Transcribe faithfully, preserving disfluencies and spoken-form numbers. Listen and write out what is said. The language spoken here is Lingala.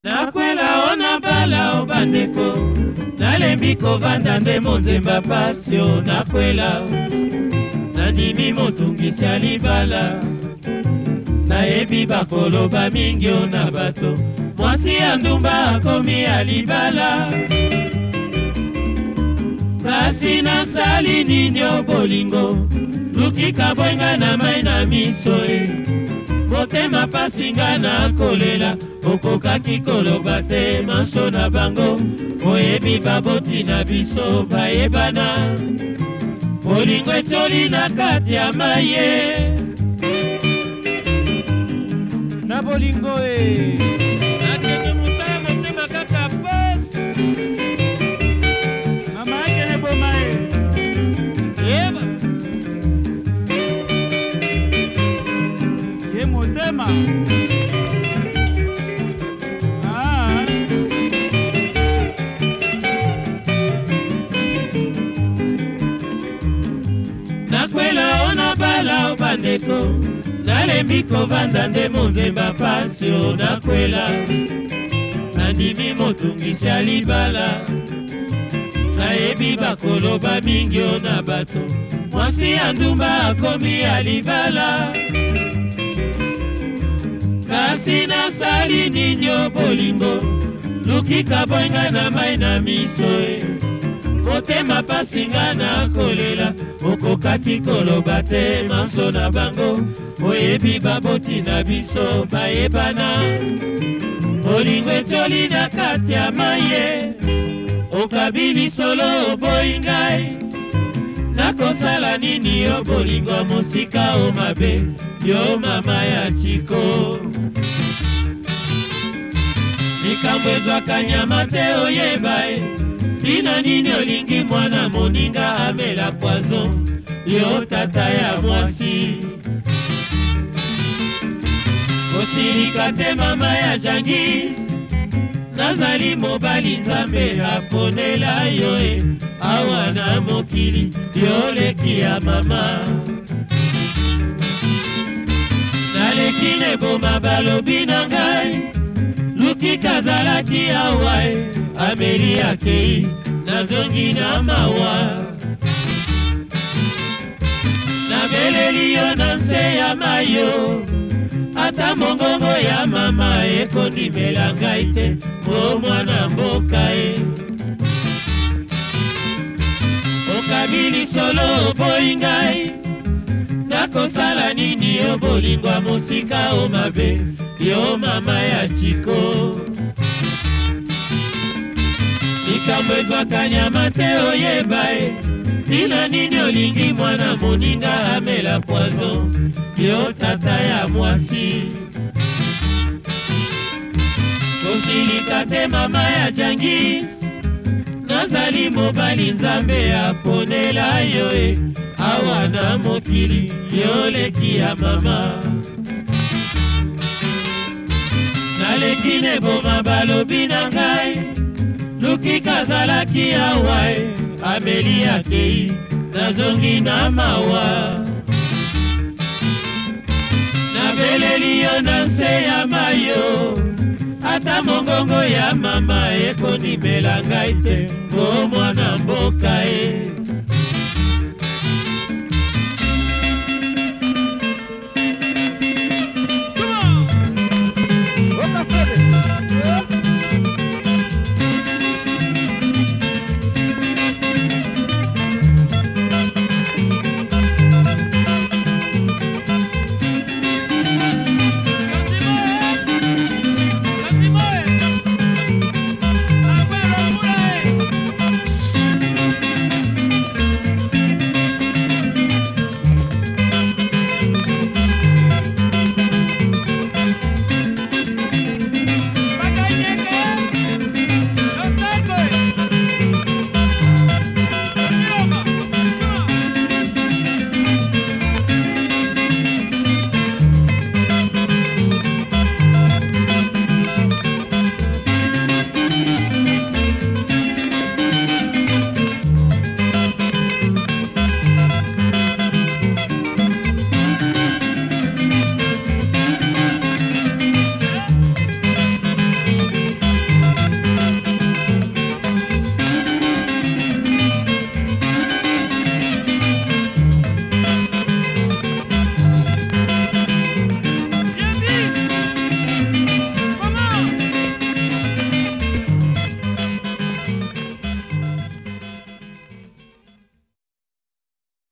Nakwela ona bala o bandeko nalembi kovanda nde monzemba pasio nakwela nandimi motungisi ya libala nayebi bakoloba mingi o na bato mwasi ya ndumba akomi ya libala kasi nasali nini o bolingo lukika bwenga na mai na miso e motema pasi nga na kolela okokaki koloba te manso na bango oyebi baboti na biso bayebana bolingo etoli na kati ya maye na bolingo e nakende mosala motema kaka pasi mama akene boma e yeba ye motema nakwela ona bala o bandeko nalembi kovanda nde monzemba pasio nakwela nandimi motungisi ya libala nayebi bakoloba mingi o na bato mwasi ya ndumba akomi ya libala kasi nasali nini o bolingo lukika bwenga na mai na miso e motema pasi nga na kolela okokaki koloba te manso na bango oyebi baboti na biso bayebana bolingo etoli na kati ya maye okabili solo oboyi ngai nakosala nini yo bolingo mosika o mabe yo mama ya chiko likambo ezwaka nyama te oyeba e tina nini olingi mwana moninga amela poison yo tata ya mwasi kosilika te mama ya jangis nazali mobali nzambe aponela yo e awa na mokili yo leki ya mama naleki neboma balobi na ngai lukika zalaki awa e ameli akei nazongi na mawa nabeleli yo na nse ya mayo ata mongongo ya mama ekondimela ngai te o mwana mboka e okabili solo oboyi ngai nakosala nini yo bolingo ya mosika o mabe yo mama ya chiko likambo ezwaka nyama te oyeba e tina nini olingi mwana moninga amela poison yo tata ya mwasi kosilika te mama ya jangis nazali mobali nzambe aponela yo e awa na mokili yo leki ya mama naleki neboma balobi na ngai lukika zalaki awa e ameli akei nazongi na mawa nabeleli yo na nse ya mayo ata mongongo ya mama ekondimela ngai te o mwana mboka e